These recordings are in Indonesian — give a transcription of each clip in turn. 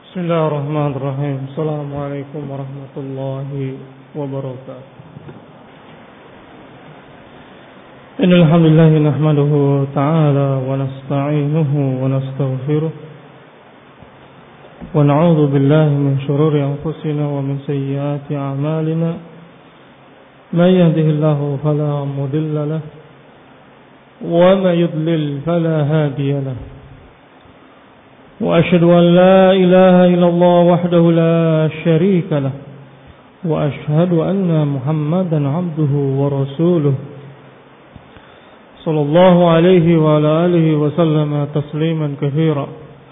Bismillahirrahmanirrahim. Assalamualaikum warahmatullahi wabarakatuh. Innal hamdalillah nahmaduhu ta'ala wa nasta'inuhu wa nastaghfiruh wa na'udzu billahi min shururi anfusina wa min sayyiati a'malina. May yahdihillahu fala mudilla lahu wa may yudlil fala hadiya lahu. وأشهد أن لا إله إلا الله وحده لا شريك له وأشهد أن محمدا عبده ورسوله صلى الله عليه وعلى آله وسلم تسليما كثيرا.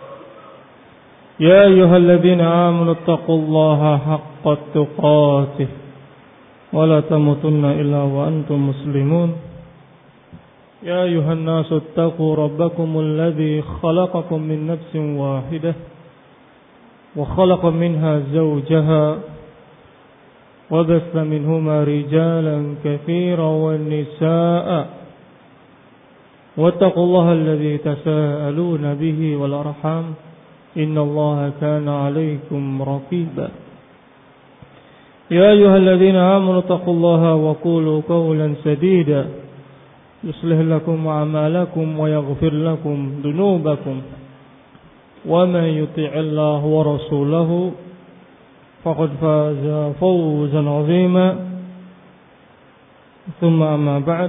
يا أيها الذين آمنوا اتقوا الله حق تقاته ولا تموتن إلا وأنتم مسلمون. يا أيها الناس اتقوا ربكم الذي خلقكم من نفس واحدة وخلق منها زوجها وبث منهما رجالا كثيرا والنساء واتقوا الله الذي تساءلون به والأرحام إن الله كان عليكم رقيبا. يا أيها الذين آمنوا اتقوا الله وقولوا قولا سديدا يصلح لكم أعمالكم ويغفر لكم ذنوبكم ومن يطع الله ورسوله فقد فاز فوزا عظيما. ثم أما بعد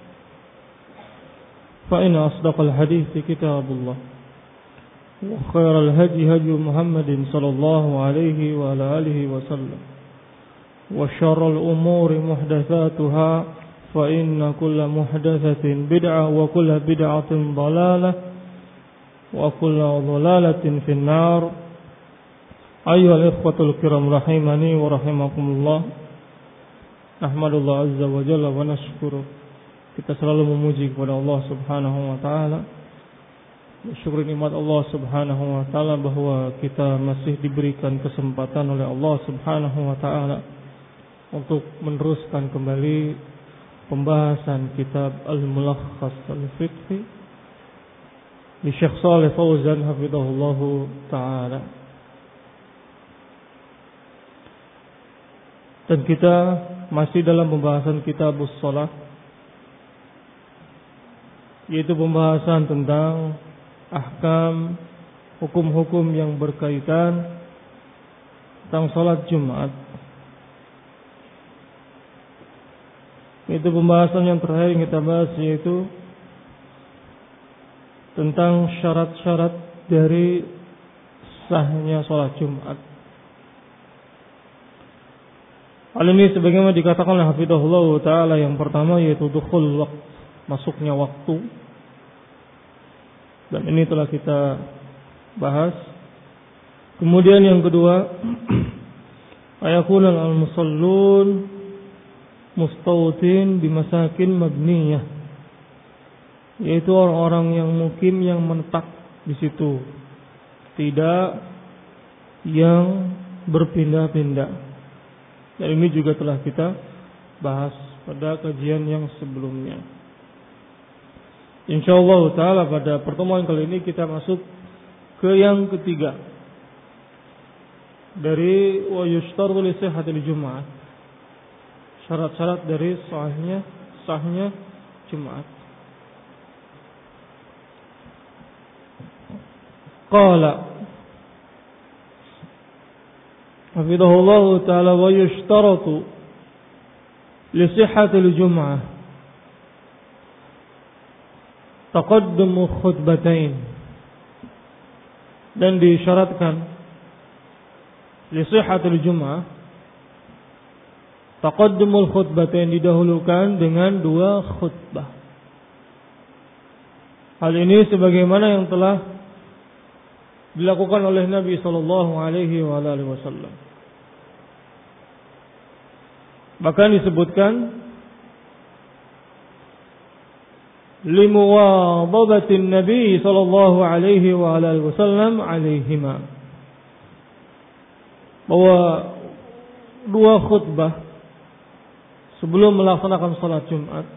فإن أصدق الحديث كتاب الله وخير الهدي هدي محمد صلى الله عليه وعلى آله وسلم وشر الأمور محدثاتها فإن كل محدثة بدعة وكل بدعة ضلالة وكل ضلالة في النار. أيها الإخوة الكرام رحمني ورحمكم الله. Ahmadullah azza wa jalla wa nashkuru. Kita selalu memuji kepada Allah subhanahu wa ta'ala, bersyukur nikmat Allah subhanahu wa ta'ala bahwa kita masih diberikan kesempatan oleh Allah subhanahu wa ta'ala untuk meneruskan kembali pembahasan kitab Al-Mulakhas Al-Fiqhi di Syekh Shalih Fauzan hafizahullahu ta'ala. Dan kita masih dalam pembahasan kitabus shalah, yaitu pembahasan tentang ahkam, hukum-hukum yang berkaitan tentang salat Jumat. Itu pembahasan yang terakhir yang kita bahas, yaitu tentang syarat-syarat dari sahnya sholat Jumat. Hal ini sebagaimana dikatakan oleh hafizahullah ta'ala, yang pertama yaitu dukhul waqt, masuknya waktu. Dan ini telah kita bahas. Kemudian yang kedua, ayakunal al-musallun mustawtin bimasakin mabniyah, yaitu orang-orang yang mukim, yang menetap di situ, tidak yang berpindah-pindah. Dan ini juga telah kita bahas pada kajian yang sebelumnya. Insyaallah taala pada pertemuan kali ini kita masuk ke yang ketiga dari wa yushtaratu li sihhatil jumu'ah, syarat-syarat dari sahnya Jumat. Qala hafidhahullahu ta'ala wa yushtaratu li sihhatil jum'ah taqaddumu khutbatain, dan disyaratkan li sihhatil jum'ah taqaddumul khutbatain, didahulukan dengan dua khutbah. Hal ini sebagaimana yang telah dilakukan oleh Nabi sallallahu alaihi wasallam. Bahkan disebutkan limuwadhabatin Nabi sallallahu alaihi wasallam alaihima, bahwa dua khutbah sebelum melaksanakan salat Jumat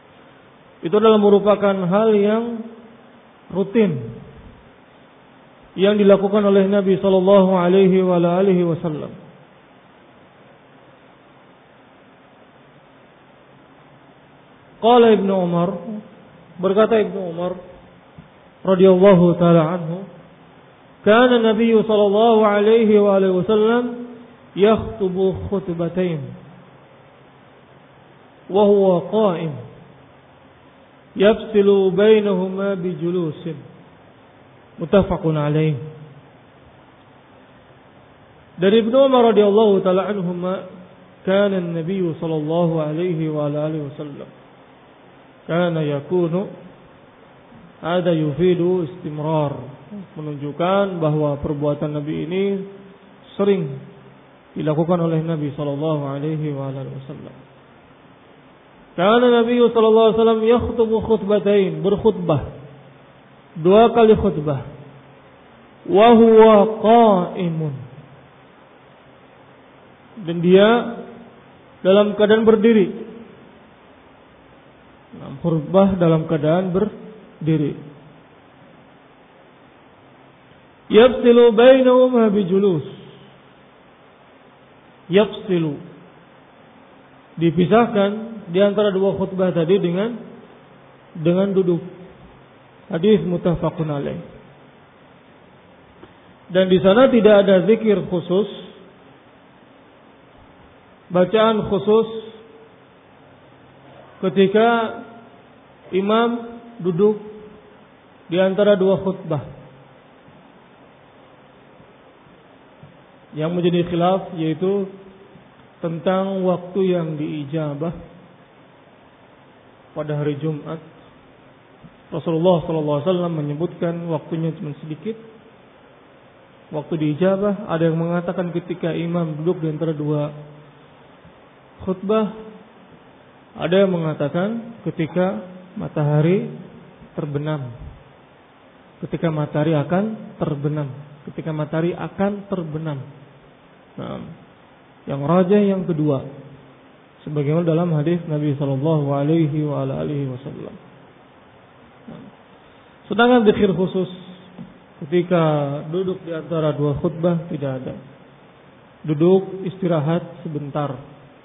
itu adalah merupakan hal yang rutin yang dilakukan oleh Nabi sallallahu alaihi wasallam. Qala Ibnu Umar, berkata Ibnu Umar radhiyallahu taala anhu, kana Nabi sallallahu alaihi wasallam yakhtubu khutbatain wa huwa qa'im yafsilu bainahuma bijulusin, muttafaqun alaih. Dari Ibnu Umar radhiyallahu taala anhuma, kana Nabi sallallahu alaihi wasallam kana yakunu, ada yufidu istimrar, menunjukkan bahwa perbuatan Nabi ini sering dilakukan oleh Nabi sallallahu alaihi wasallam. Karena Nabi sallallahu alaihi wasallam yakhutubu khutbatain, berkhutbah 2 kali khutbah, wa huwa qa'imun, dan dia dalam keadaan berdiri. Khutbah dalam keadaan berdiri. Yafsilu bainahuma bijulus. Yafsilu, dipisahkan di antara 2 khutbah tadi dengan duduk. Hadis muttafaqun alaih. Dan di sana tidak ada zikir khusus, bacaan khusus ketika imam duduk di antara 2 khutbah. Yang menjadi khilaf yaitu tentang waktu yang diijabah pada hari Jumat. Rasulullah SAW menyebutkan waktunya cuma sedikit. Waktu diijabah, ada yang mengatakan ketika imam duduk di antara 2 khutbah, ada yang mengatakan ketika matahari terbenam, ketika matahari akan terbenam, ketika matahari akan terbenam. Nah, yang rajih yang kedua, sebagaimana dalam hadis Nabi sallallahu alaihi wasallam. Sedangkan zikir khusus ketika duduk di antara 2 khutbah tidak ada. Duduk istirahat sebentar,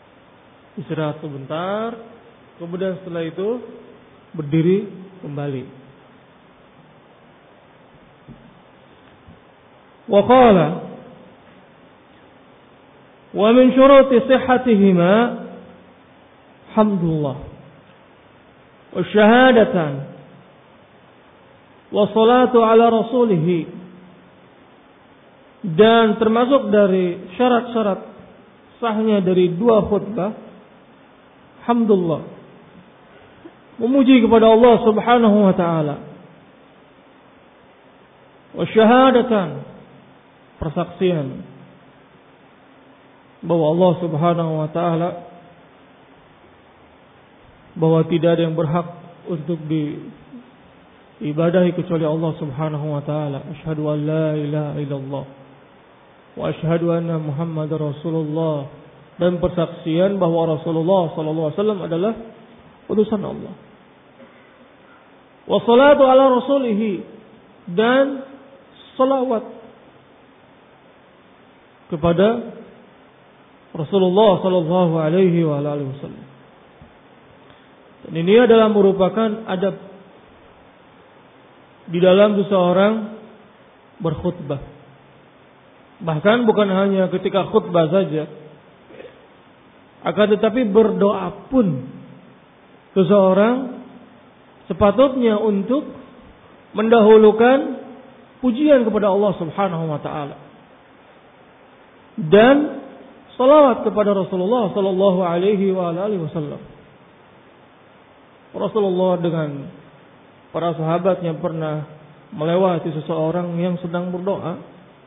kemudian setelah itu berdiri kembali. Wa qala wa min syuruti sihhatihima hamdulillah wa syahadatan wa salatu ala rasulih, dan termasuk dari syarat-syarat sahnya dari 2 khutbah hamdulillah, memuji kepada Allah Subhanahu wa taala, wa syahadatan, persaksian bahwa Allah Subhanahu wa taala, bahwa tidak ada yang berhak untuk diibadahi kecuali Allah Subhanahu wa taala. Asyhadu an la ilaha illallah wa asyhadu anna Muhammadar Rasulullah, dan persaksian bahwa Rasulullah sallallahu alaihi wasallam adalah utusan Allah. Wa salatu ala rasulih, dan salawat kepada Rasulullah sallallahu alaihi wasallam. Dan ini adalah merupakan adab di dalam seseorang berkhutbah. Bahkan bukan hanya ketika khutbah saja, akan tetapi berdoa pun seseorang sepatutnya untuk mendahulukan pujian kepada Allah Subhanahu wa taala dan salawat kepada Rasulullah sallallahu alaihi wasallam. Rasulullah dengan para sahabatnya pernah melewati seseorang yang sedang berdoa.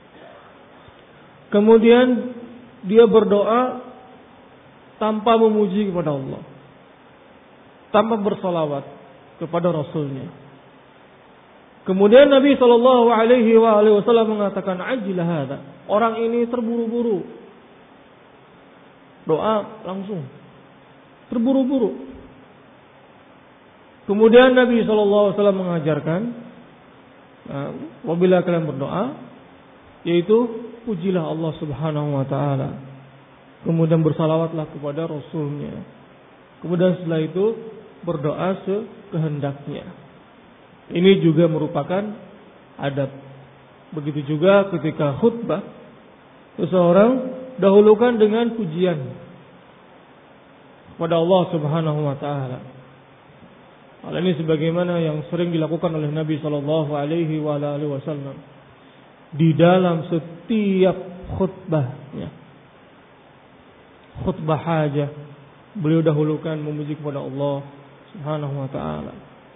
Kemudian dia berdoa tanpa memuji kepada Allah, tanpa bersalawat kepada Rasulnya. Kemudian Nabi sallallahu alaihi wasallam mengatakan, "Ajil hada." Orang ini terburu-buru. Doa langsung. Terburu-buru. Kemudian Nabi sallallahu alaihi wasallam mengajarkan, Apabila kalian berdoa, yaitu pujilah Allah Subhanahu wa taala. Kemudian bersalawatlah kepada Rasulnya. Kemudian setelah itu berdoa sekehendaknya. Ini juga merupakan adab. Begitu juga ketika khutbah, seseorang dahulukan dengan pujian kepada Allah Subhanahu wa taala. Hal ini sebagaimana yang sering dilakukan oleh Nabi sallallahu alaihi wasallam di dalam setiap khutbahnya. Khutbah hajah, beliau dahulukan memuji kepada Allah Subhanahu wa taala.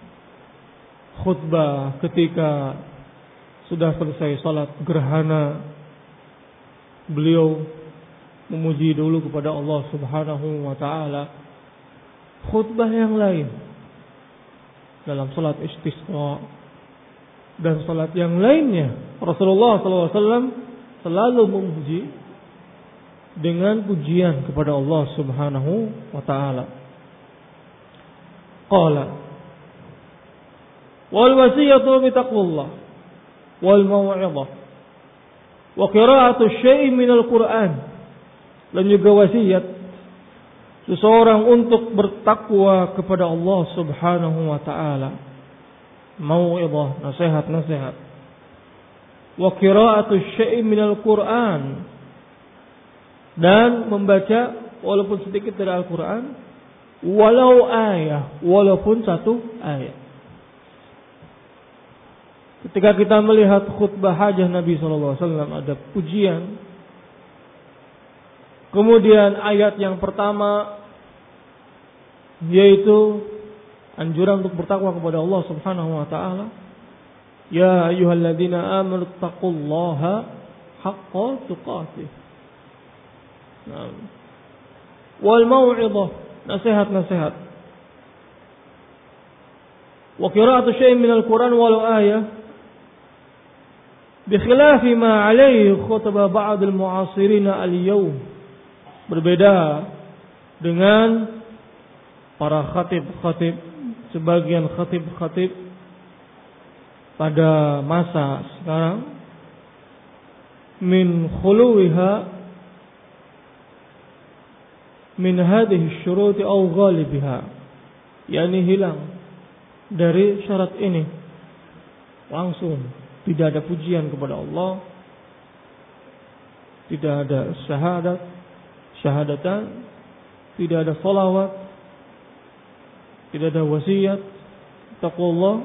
Khutbah ketika sudah selesai salat gerhana, beliau memuji dulu kepada Allah Subhanahu wa taala. Khutbah yang lain dalam salat istisqa dan salat yang lainnya, Rasulullah SAW selalu memuji dengan pujian kepada Allah Subhanahu wa taala. Qala wal wasiyatu bi taqwallah wal mau'izah wa qira'atu syai'in minal Qur'an. Dan juga wasiat seseorang untuk bertakwa kepada Allah Subhanahu wa taala. Mau'izah, nasihat-nasihat. Wa qira'atu syai'in minal Qur'an, dan membaca walaupun sedikit dari Al-Qur'an, walau ayat, walaupun satu ayat. Ketika kita melihat khutbah hajah Nabi sallallahu alaihi wasallam, ada pujian. Kemudian ayat yang pertama yaitu anjuran untuk bertakwa kepada Allah Subhanahu wa taala. Ya ayyuhalladzina amanu taqullaha haqqa tuqatih. Wal mau'izah, nasihat-nasihat. Wa qira'atu syai'in minal Qur'an walau ayah. Bi khilafi ma 'alaihi khutbah ba'd al-mu'asirin al-yawm. Berbeda dengan para khatib-khatib, sebagian khatib-khatib pada masa sekarang, min khuluwiha min hadhihi syurut aw ghalibiha, yakni hilang dari syarat ini, langsung tidak ada pujian kepada Allah, tidak ada syahadatan, tidak ada salawat, tidak ada wasiat taqwallah.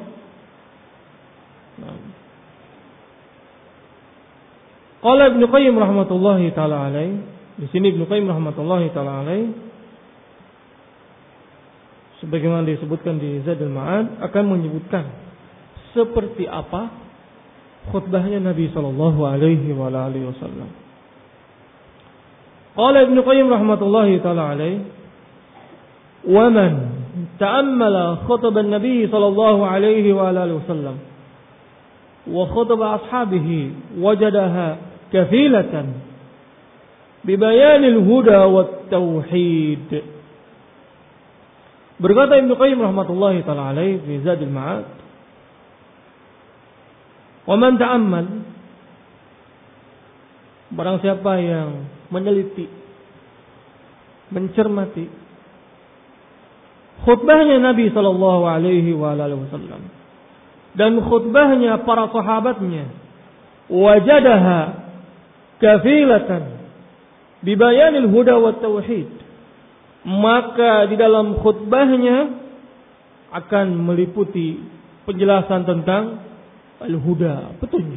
Qala Ibnu Qayyim rahmatullahi taala alaih, di sini Ibnu Qayyim rahmatullahi taala alaih sebagaimana disebutkan di Zadul Ma'ad akan menyebutkan seperti apa khutbahnya Nabi sallallahu alaihi wasallam. Qala Ibnu Qayyim rahmatullahi taala alaih, wa man ta'ammala khutab an-nabi sallallahu alaihi wasallam wa khutab ashabihi wajadaha kafilatan bi bayanil huda wat tauhid. Berkata Ibnu Qayyim rahmatullahi taala alaih fi Zadul Ma'ad, wa man ta'ammal, barang siapa yang meneliti, mencermati khutbahnya Nabi sallallahu alaihi wasallam dan khutbahnya para sahabatnya, wajadaha kafilatan bi bayanil huda wat tauhid, maka di dalam khutbahnya akan meliputi penjelasan tentang al-huda,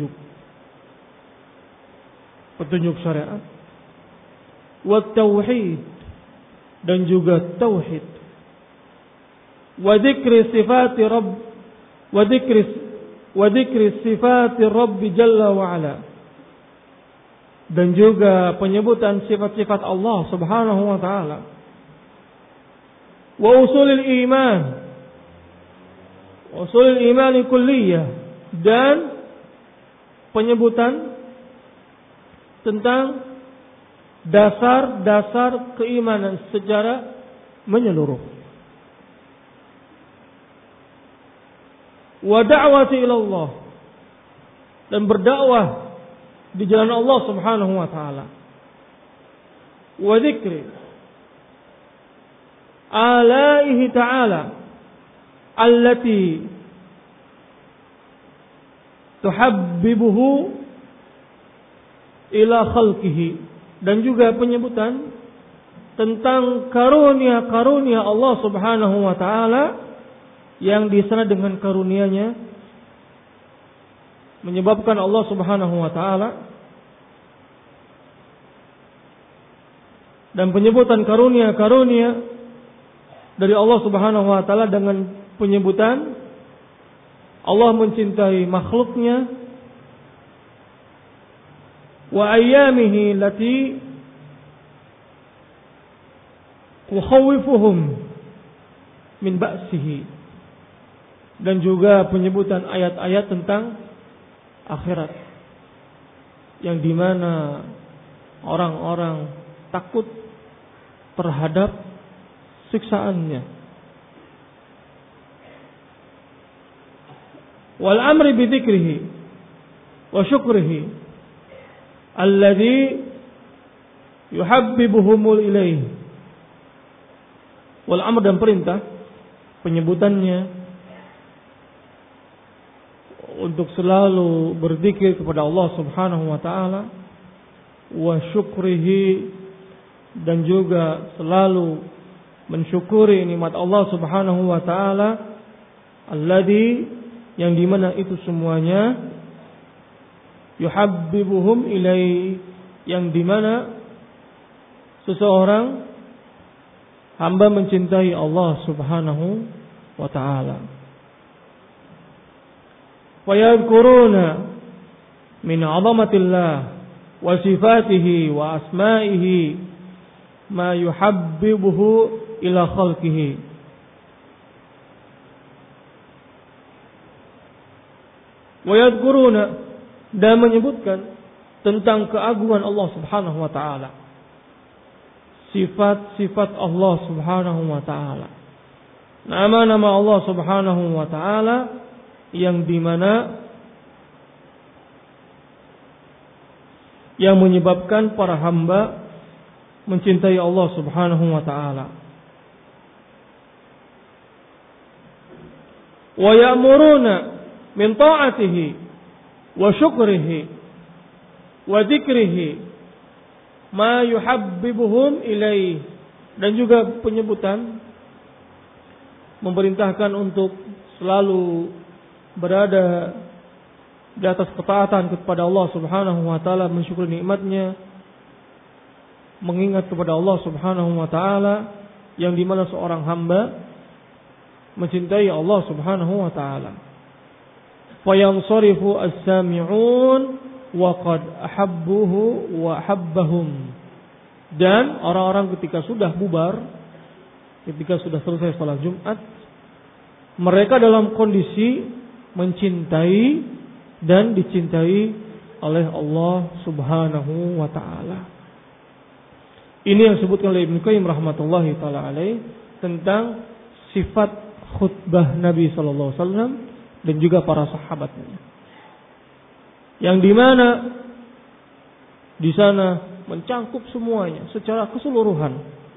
petunjuk syariat, wa tauhid, dan juga tauhid, wa dzikri sifati rabb, wa dzikri sifati rabb jalla wa ala, dan juga penyebutan sifat-sifat Allah Subhanahu wa taala, wa usulul iman kulliyah, dan penyebutan tentang dasar-dasar keimanan secara menyeluruh. Wa da'wati ila Allah, dan berdakwah di jalan Allah Subhanahu wa taala. Wa dzikri alaihi ta'ala allati tuhabbibuhu ila khalqihi, dan juga penyebutan tentang karunia-karunia Allah Subhanahu wa taala yang di sana dengan karunia-Nya menyebabkan Allah Subhanahu wa taala, dan penyebutan karunia-karunia dari Allah Subhanahu wa taala dengan penyebutan Allah mencintai makhluknya, wa ayyamihi lati tukhawifuhum min ba'sihi, dan juga penyebutan ayat-ayat tentang akhirat yang dimana orang-orang takut terhadap siksaannya. Wal amri bi dzikrihi wa syukrihi alladhi yuhabbibuhumul ilaihi. Wal amr, dan perintah penyebutannya untuk selalu berzikir kepada Allah Subhanahu wa taala, wa syukrihi, dan juga selalu mensyukuri nikmat Allah Subhanahu wa taala, alladzi, yang dimana itu semuanya yuhabbibuhum ilai, yang dimana seseorang hamba mencintai Allah Subhanahu wa ta'ala. Wa yadhkuruna min 'azamatillah wa sifatihi wa asma'ihi ma yuhabbibuhu ila khalqihi. Wa yadhkuruna, dan menyebutkan tentang keagungan Allah Subhanahu wa ta'ala, sifat-sifat Allah Subhanahu wa ta'ala, nama-nama Allah Subhanahu wa ta'ala, yang dimana yang menyebabkan para hamba mencintai Allah Subhanahu wa ta'ala. Wa ya'muruna min ta'atihi wa syukrihi wa dzikrihi ma yuhabbibuhum ilaih, dan juga penyebutan memerintahkan untuk selalu berada di atas ketaatan kepada Allah Subhanahu wa taala, mensyukuri nikmatnya, mengingat kepada Allah Subhanahu wa taala, yang dimana seorang hamba mencintai Allah Subhanahu wa taala. Fa yansarifu as-sami'un wa qad ahabbuhu wa habbahum, dan orang-orang ketika sudah bubar, ketika sudah selesai salat Jumat, mereka dalam kondisi mencintai dan dicintai oleh Allah Subhanahu wa taala. Ini yang disebutkan oleh Ibnu Qayyim rahmatullahi taala alaih tentang sifat khutbah Nabi sallallahu alaihi wasallam dan juga para sahabatnya, yang dimana di sana mencangkup semuanya secara keseluruhan.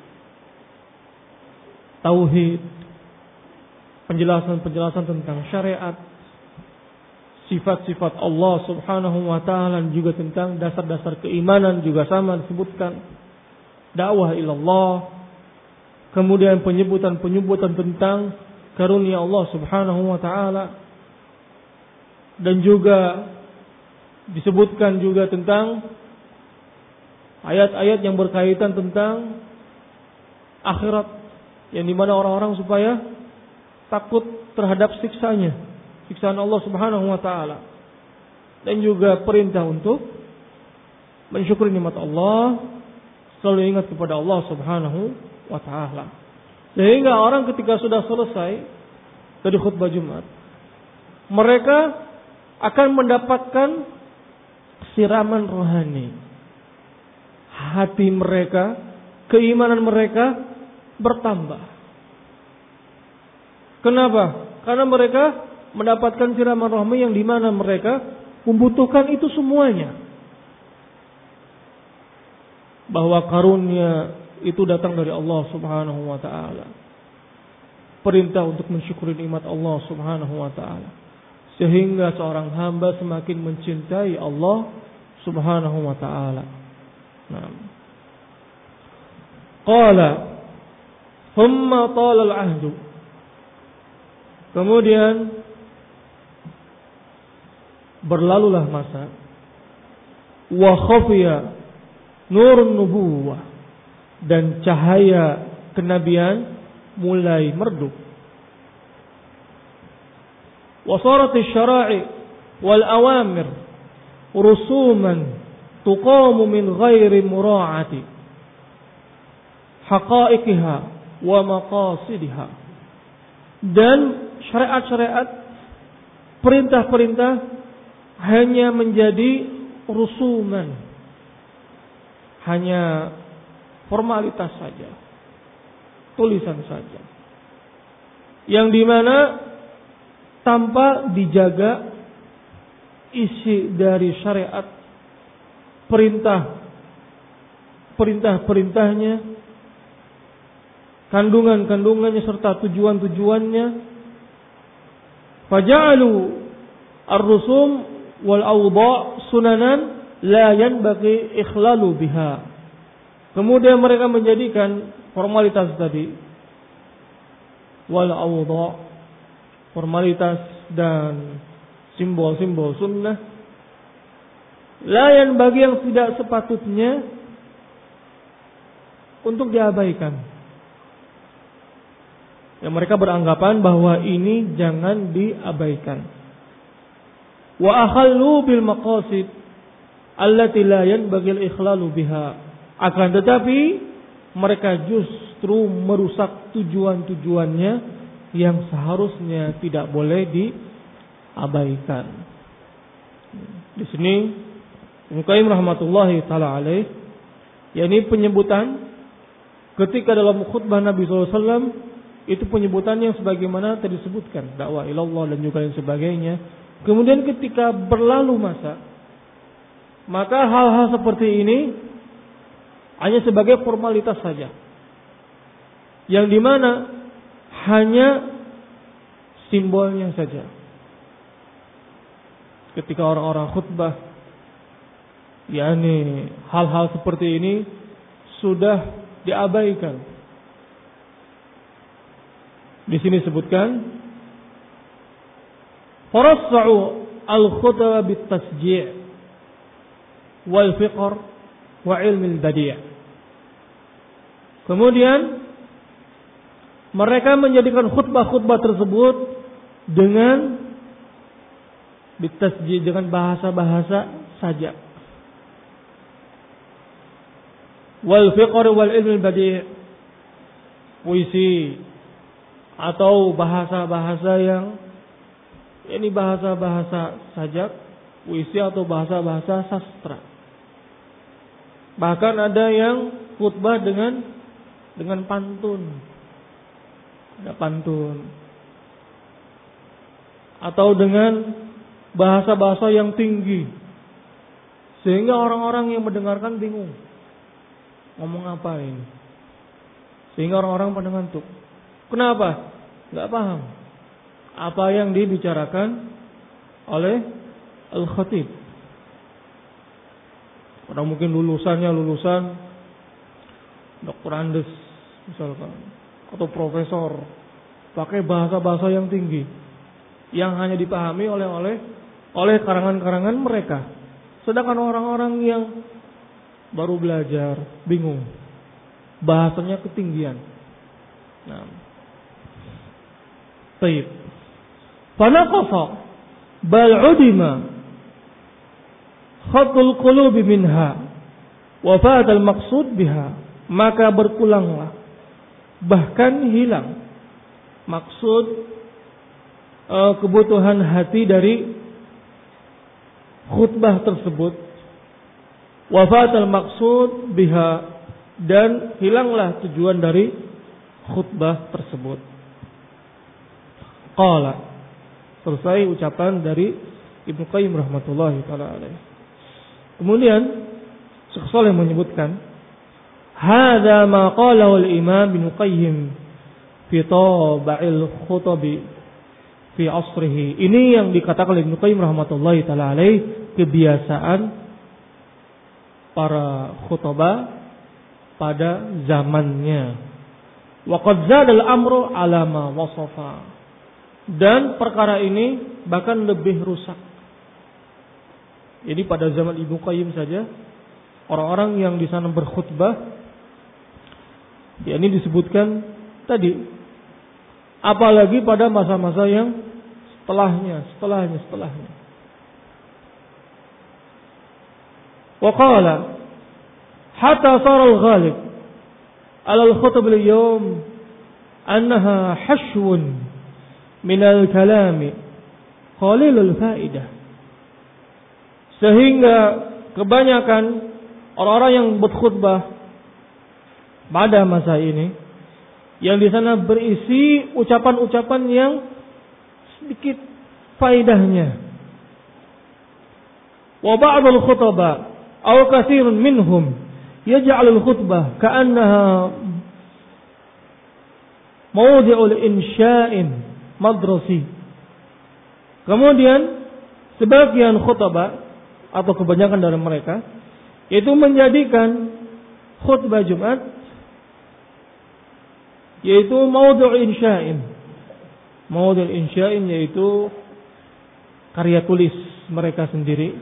Tauhid, penjelasan-penjelasan tentang syariat, sifat-sifat Allah Subhanahu wa taala, dan juga tentang dasar-dasar keimanan juga sama disebutkan. Dakwah ilallah, kemudian penyebutan tentang karunia Allah Subhanahu wa taala, dan juga disebutkan juga tentang ayat-ayat yang berkaitan tentang akhirat, yang dimana orang-orang supaya takut terhadap siksaan Allah Subhanahu wa taala, dan juga perintah untuk mensyukuri nikmat Allah, selalu ingat kepada Allah Subhanahu wa taala. Sehingga orang ketika sudah selesai dari khutbah Jumat, mereka akan mendapatkan siraman rohani. Hati mereka, keimanan mereka bertambah. Kenapa? Karena mereka mendapatkan siraman rohani yang dimana mereka membutuhkan itu semuanya. Bahwa karunia itu datang dari Allah Subhanahu wa taala. Perintah untuk mensyukuri nikmat Allah Subhanahu wa taala. Sehingga seorang hamba semakin mencintai Allah Subhanahu wa taala. Nah. Qala thumma tala al-ahdu. Kemudian berlalulah masa wa khafiya nurun nubuwah, dan cahaya kenabian mulai meredup. Wa sarat asy-syara'i wal awamir rusuman tuqamu min ghairi mura'ati haqa'iqiha wa maqasidiha. Dan syariat-syariat, perintah-perintah hanya menjadi rusuman, hanya formalitas saja, tulisan saja, yang dimana tanpa dijaga isi dari syariat, perintahnya, kandungannya serta tujuannya. Faja'alu ar-rusum wal awda' sunanan la yanbaghi ikhlalu biha. Kemudian mereka menjadikan formalitas tadi, wal awda', formalitas dan simbol-simbol sunnah, la yanbaghi, yang tidak sepatutnya untuk diabaikan. Yang mereka beranggapan bahwa ini jangan diabaikan. Wa akhallu bil maqasid allati la yanbaghi al-ikhlalu biha. Akan tetapi mereka justru merusak tujuan-tujuannya yang seharusnya tidak boleh diabaikan. Di sini Ibnu Qayyim rahmatullahi taala alaih, yakni penyebutan ketika dalam khutbah Nabi SAW, itu penyebutannya sebagaimana tadi disebutkan, dakwah ilallah dan juga yang sebagainya. Kemudian ketika berlalu masa, maka hal-hal seperti ini hanya sebagai formalitas saja, yang dimana hanya simbolnya saja. Ketika orang-orang khutbah, yakni hal-hal seperti ini sudah diabaikan. Di sini sebutkan farassa'u al-khutbah bit-tasji' wal fiqh wa ilm al-badi'. Kemudian mereka menjadikan khutbah-khutbah tersebut dengan bit-tasji', dengan bahasa-bahasa saja, wal fiqh wal ilm al-badi', puisi atau bahasa-bahasa yang ini bahasa-bahasa sajak, puisi atau bahasa-bahasa sastra. Bahkan ada yang khutbah dengan pantun. Ada pantun. Atau dengan bahasa-bahasa yang tinggi, sehingga orang-orang yang mendengarkan bingung, ngomong apa ini? Sehingga orang-orang pada ngantuk. Kenapa? Enggak paham apa yang dibicarakan oleh al-khatib. Karena mungkin lulusan Dr. Andes misalkan, atau profesor, pakai bahasa-bahasa yang tinggi yang hanya dipahami oleh karangan-karangan mereka. Sedangkan orang-orang yang baru belajar bingung, bahasanya ketinggian. Nah, taib. Fanaqasa bal udima khatul qulubi minha wa fa'at al maqsud biha, maka berkulanglah, bahkan hilang maksud kebutuhan hati dari khutbah tersebut. Wa fa'at al maqsud biha, dan hilanglah tujuan dari khutbah tersebut. Qala, selesai ucapan dari Ibnu Qayyim rahmatullahi taala alaihi. Kemudian Syekh Shalih menyebutkan, hadza ma qalahu al-Imam Ibnu Qayyim fi Taba'il Khutab fi asrihi. Ini yang dikatakan oleh Ibnu Qayyim rahmatullahi taala alaihi, kebiasaan para khutbah pada zamannya. Wa qad zada al-amru ala ma wasafa. Dan perkara ini bahkan lebih rusak. Jadi pada zaman Ibnu Qayyim saja, orang-orang yang di sana berkhutbah, ya ini disebutkan tadi, apalagi pada masa-masa yang setelahnya. Wa qala hatta sara al-ghalib ala al-khutb al-yawm annaha hashwun min al-kalam qalil al-fa'idah. Sehingga kebanyakan orang-orang yang berkhutbah pada masa ini, yang di sana berisi ucapan-ucapan yang sedikit faedahnya. Wa ba'd al-khutaba aw katsirun minhum yaj'al al-khutbah ka'annaha mawdi'ul insya'in madrasi. Kemudian sebagian khutbah atau kebanyakan dari mereka itu menjadikan khutbah Jumat yaitu mawdu' insya'in. Mawdu' insya'in yaitu karya tulis mereka sendiri.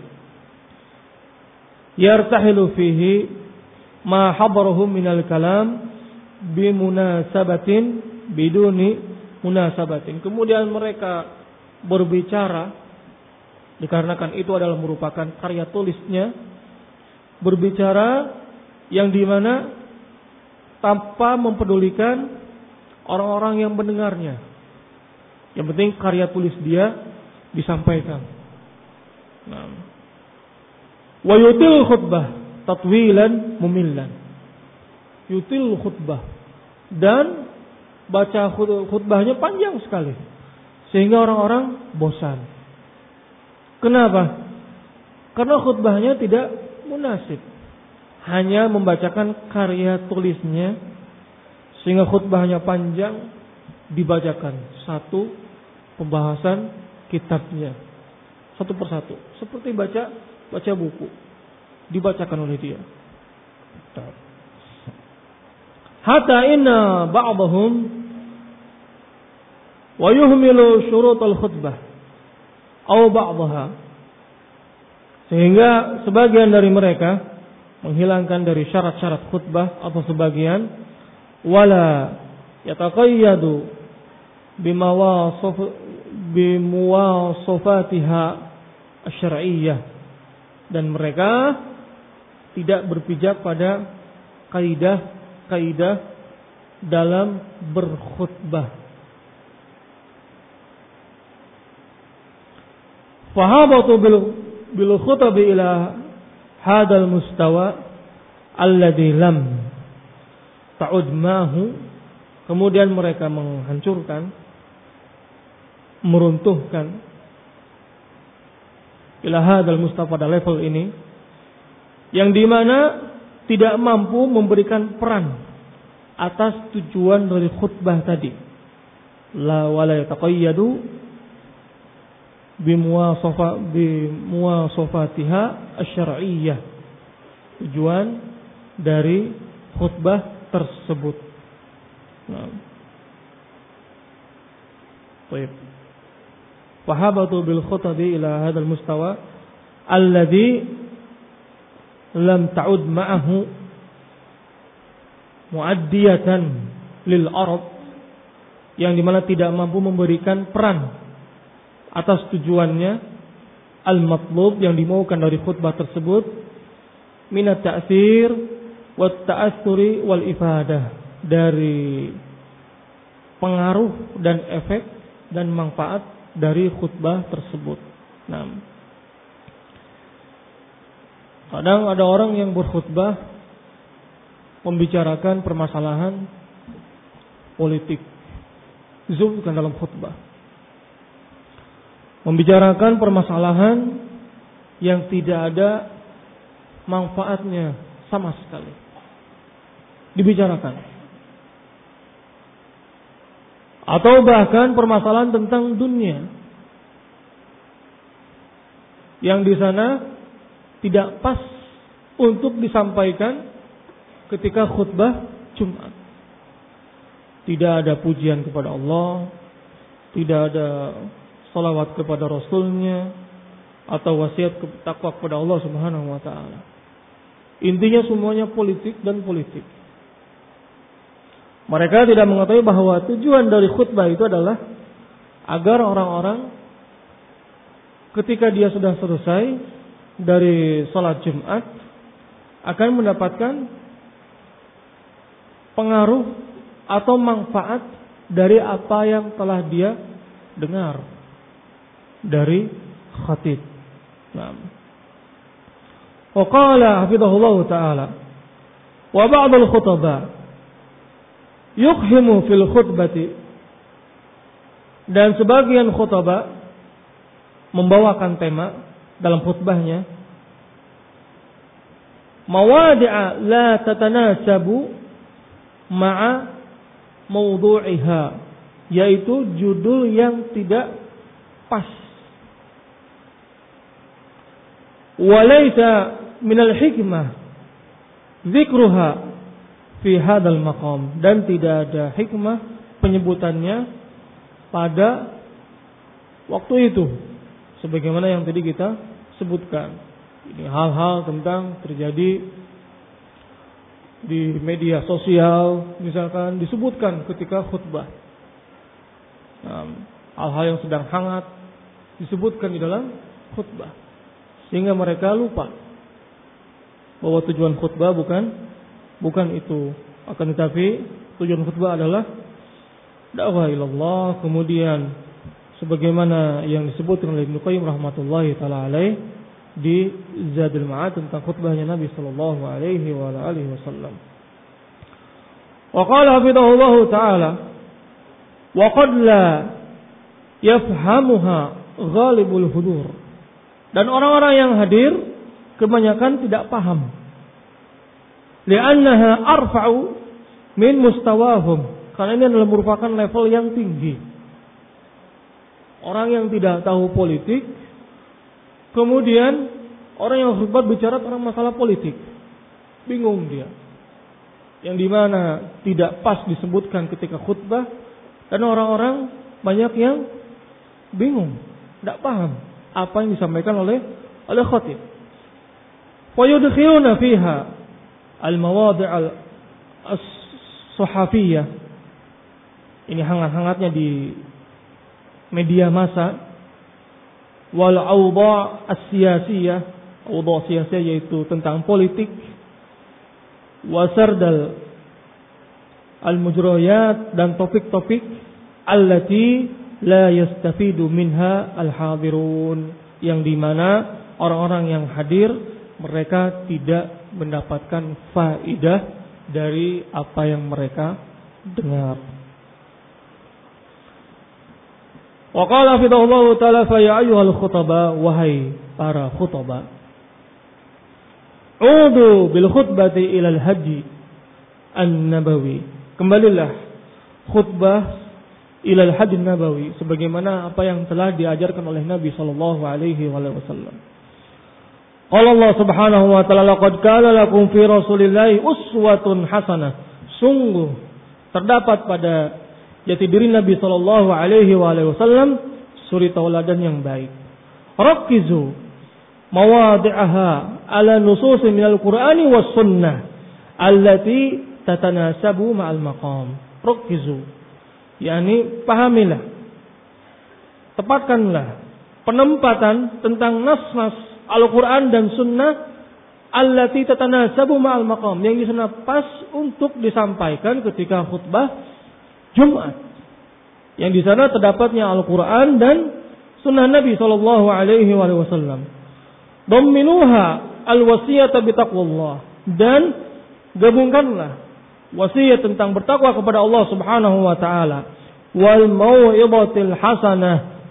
Yartahilu fihi ma habarahu minal kalam bimunasabatin biduni munasabatin. Kemudian mereka berbicara, dikarenakan itu adalah merupakan karya tulisnya, berbicara yang dimana tanpa mempedulikan orang-orang yang mendengarnya. Yang penting karya tulis dia disampaikan. Wa yutil khutbah tatwilan mumillan. Yutil khutbah, dan baca khutbahnya panjang sekali sehingga orang-orang bosan. Kenapa? Karena khutbahnya tidak munasib, hanya membacakan karya tulisnya sehingga khutbahnya panjang, dibacakan satu pembahasan kitabnya satu persatu, seperti baca buku, dibacakan oleh dia. Hatta inna ba'dahum wa yuhmilu syurut al-khutbah aw ba'daha, sehingga sebagian dari mereka menghilangkan dari syarat-syarat khutbah atau sebagian, wala yataqayyadu bimuwasafatiha asy-syar'iyyah, dan mereka tidak berpijak pada kaidah dalam berkhutbah. Fahabatu bil khutabi ila hadal mustawa alladhi lam ta'ud mahu. Kemudian mereka menghancurkan, meruntuhkan ila hadal mustawa, pada level ini yang dimana tidak mampu memberikan peran atas tujuan dari khutbah tadi. La wala yataqayyadu bimuwasafatiha asy-syar'iyyah, tujuan dari khutbah tersebut. Baik. Fahabatu bil khutabi ila hadzal mustawa alladhi lam ta'ud ma'ahu mu'addiyatan lil arad, yang dimana tidak mampu memberikan peran atas tujuannya al-matlub, yang dimaukan dari khutbah tersebut, minat ta'sir wa ta'assuri wal ifadah, dari pengaruh dan efek dan manfaat dari khutbah tersebut. Kadang ada orang yang berkhutbah membicarakan permasalahan politik, bukan dalam khutbah. membicarakan permasalahan yang tidak ada manfaatnya sama sekali. Dibicarakan. Atau bahkan permasalahan tentang dunia yang di sana tidak pas untuk disampaikan ketika khutbah Jumat. Tidak ada pujian kepada Allah, tidak ada salawat kepada Rasulnya, atau wasiat takwa kepada Allah Subhanahu wa ta'ala. Intinya semuanya politik dan politik. Mereka tidak mengetahui bahwa tujuan dari khutbah itu adalah agar orang-orang ketika dia sudah selesai dari salat Jumat akan mendapatkan pengaruh atau manfaat dari apa yang telah dia dengar dari khatib. Wa qala hafizahullah ta'ala wa ba'd al-khutaba yuqhimu fil khutbati, dan sebagian khutbah membawakan tema dalam khutbahnya mawadi'a la tatanasabu ma'a mawdu'iha, yaitu judul yang tidak pas. Walaysa minal hikmah dzikruha fi hadzal maqam, dan tidak ada hikmah penyebutannya pada waktu itu sebagaimana yang tadi kita sebutkan. Ini hal-hal tentang terjadi di media sosial misalkan disebutkan ketika khutbah. Hal-hal yang sedang hangat disebutkan di dalam khutbah, sehingga mereka lupa bahwa tujuan khutbah bukan itu. Akan tetapi tujuan khutbah adalah dakwah ilallah. Kemudian sebagaimana yang disebutkan oleh Ibnu Qayyim rahmatullahi taala alaih di Zadul Ma'ad tentang khutbahnya Nabi sallallahu alaihi wa alihi wasallam. Wa qala hafidhahullah taala wa qad la yafhamuha ghalibul hudur, dan orang-orang yang hadir kebanyakan tidak paham. Li'annaha arfa'u min mustawahum, karena ini adalah merupakan level yang tinggi. Orang yang tidak tahu politik, kemudian orang yang khutbah bicara tentang masalah politik, bingung dia. Yang dimana tidak pas disebutkan ketika khutbah, dan orang-orang banyak yang bingung, tidak paham apa yang disampaikan oleh khatib. Wa yudkhiluna fiha al-mawadi' as-suhafiyah. Ini hangat-hangatnya di media massa. Wal awda' as-siyasiyah, awda' siyasiyah yaitu tentang politik. Wa sardal al-mujrayat, dan topik-topik allati la yastafidu minha al-hadirun, yang dimana orang-orang yang hadir mereka tidak mendapatkan faidah dari apa yang mereka dengar. Wa qala fidallahu ta'ala fa ya ayyuhal khutaba, wahai para khutaba, udu bil khutbati ilal haji an-nabawi, kembalilah khutbah ilal haji an-nabawi sebagaimana apa yang telah diajarkan oleh Nabi sallallahu alaihi wasallam. Qala Allah Subhanahu wa ta'ala laqad kana lakum fi Rasulillahi uswatun hasanah, sungguh terdapat pada jati diri Nabi sallallahu alaihi wasallam suri tauladan yang baik. Rakizu mawadi'aha ala nusus minal Qur'ani was sunnah allati tatanasabu ma'al maqam. Rakizu, yakni pahamilah, tepatkanlah penempatan tentang nas-nas Al-Quran dan Sunnah allati tatanasabu ma'al maqam, yang di sana pas untuk disampaikan ketika khutbah Jumat, yang di sana terdapatnya Al-Quran dan Sunnah Nabi sallallahu alaihi wasallam. Dhamminuha al-wasiyata bitaqwallah, dan gabungkanlah wasiat tentang bertakwa kepada Allah Subhanahu wa taala, wal mau'izatil hasanah,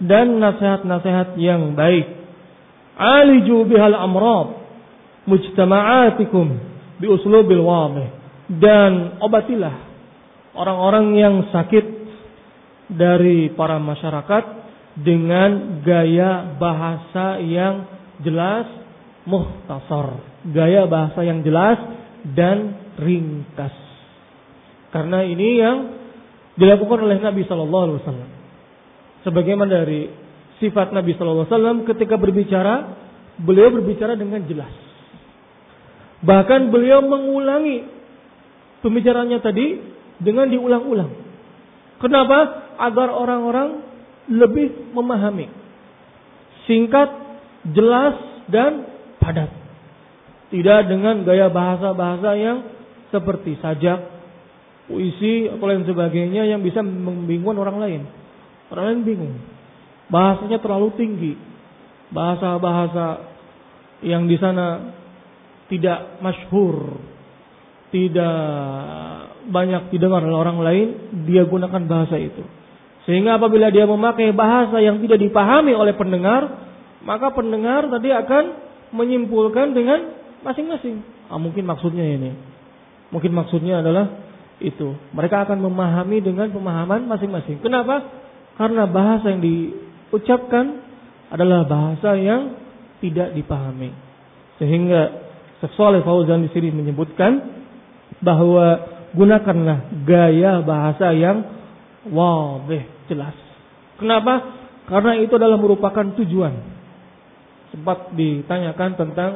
dan nasihat-nasihat yang baik. Aliju bihal amrad mujtama'atikum bi uslubil wadih, dan obatilah orang-orang yang sakit dari para masyarakat dengan gaya bahasa yang jelas, mukhtasar, gaya bahasa yang jelas dan ringkas. Karena ini yang dilakukan oleh Nabi sallallahu alaihi wasallam. Sebagaimana dari sifat Nabi sallallahu alaihi wasallam, ketika berbicara, beliau berbicara dengan jelas. Bahkan beliau mengulangi pembicaranya tadi dengan diulang-ulang. Kenapa? Agar orang-orang lebih memahami. Singkat, jelas, dan padat. Tidak dengan gaya bahasa-bahasa yang seperti sajak, puisi, atau lain sebagainya yang bisa membingungkan orang lain. Orang lain bingung. Bahasanya terlalu tinggi. Bahasa-bahasa yang di sana tidak masyhur, tidak banyak didengar oleh orang lain, dia gunakan bahasa itu. Sehingga apabila dia memakai bahasa yang tidak dipahami oleh pendengar, maka pendengar tadi akan menyimpulkan dengan masing-masing. Mungkin maksudnya ini. Mungkin maksudnya adalah itu. Mereka akan memahami dengan pemahaman masing-masing. Kenapa? Karena bahasa yang diucapkan adalah bahasa yang tidak dipahami. Sehingga Syekh Shalih Fauzan di sini menyebutkan bahwa gunakanlah gaya bahasa yang wadih, jelas. Kenapa? Karena itu adalah merupakan tujuan. Sempat ditanyakan tentang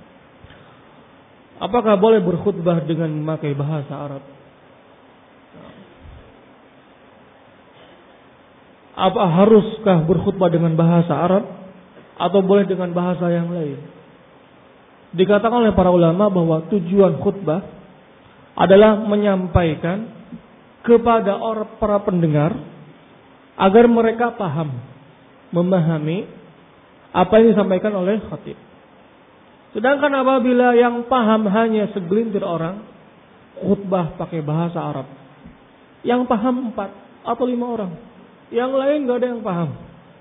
apakah boleh berkhutbah dengan memakai bahasa Arab. Apa haruskah berkhutbah dengan bahasa Arab atau boleh dengan bahasa yang lain? Dikatakan oleh para ulama bahwa tujuan khutbah adalah menyampaikan kepada orang para pendengar agar mereka paham, memahami apa yang disampaikan oleh khatib. Sedangkan apabila yang paham hanya segelintir orang, khutbah pakai bahasa Arab. Yang paham 4 atau 5 orang. Yang lain gak ada yang paham.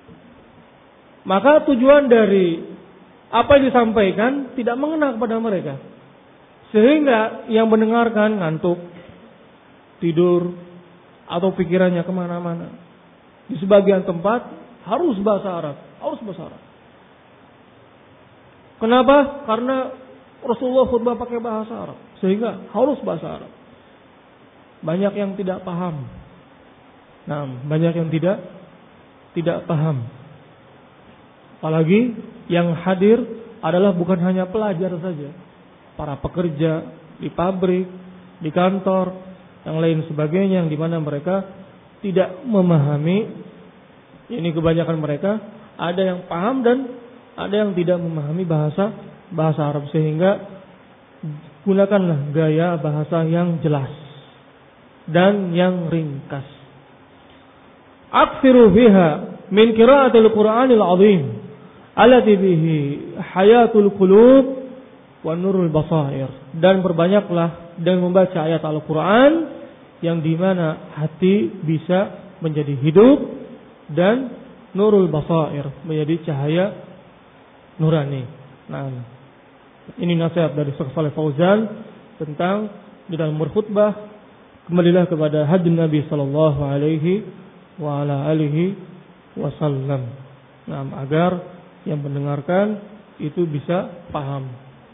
Maka tujuan dari apa yang disampaikan tidak mengena kepada mereka. Sehingga yang mendengarkan ngantuk, tidur, atau pikirannya kemana-mana. Di sebagian tempat harus bahasa Arab. Harus bahasa Arab. Kenapa? Karena Rasulullah khutbah pakai bahasa Arab. Sehingga harus bahasa Arab. Banyak yang tidak paham. Nah, banyak yang tidak paham. Apalagi yang hadir adalah bukan hanya pelajar saja. Para pekerja di pabrik, di kantor, yang lain sebagainya, yang dimana mereka tidak memahami. Ini kebanyakan mereka ada yang paham dan ada yang tidak memahami bahasa Arab. Sehingga gunakanlah gaya bahasa yang jelas dan yang ringkas. Aksiru biha min qiraatil Qur'anil azim allati bihi hayatul qulub wa nurul basair. Dan perbanyaklah dengan membaca ayat Al-Qur'an yang dimana hati bisa menjadi hidup dan nurul basair menjadi cahaya nurani. Nah, ini nasihat dari Syekh Shalih Fauzan tentang di dalam berkhutbah, kembalilah kepada hadis Nabi sallallahu alaihi wa ala alihi wasallam. Nah, agar yang mendengarkan itu bisa paham.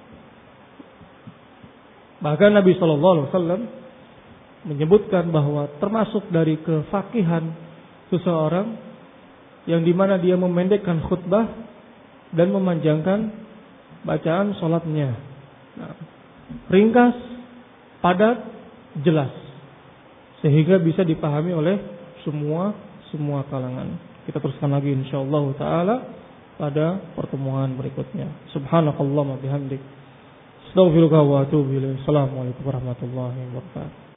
Bahkan Nabi sallallahu alaihi wasallam menyebutkan bahwa termasuk dari kefakihan seseorang yang dimana dia memendekkan khutbah dan memanjangkan bacaan sholatnya. Nah, ringkas, padat, jelas, sehingga bisa dipahami oleh semua kalangan. Kita teruskan lagi insyaallah taala pada pertemuan berikutnya. Subhanakallahumma bihamdik, astaghfiruka wa atubu ilaik. Assalamualaikum warahmatullahi wabarakatuh.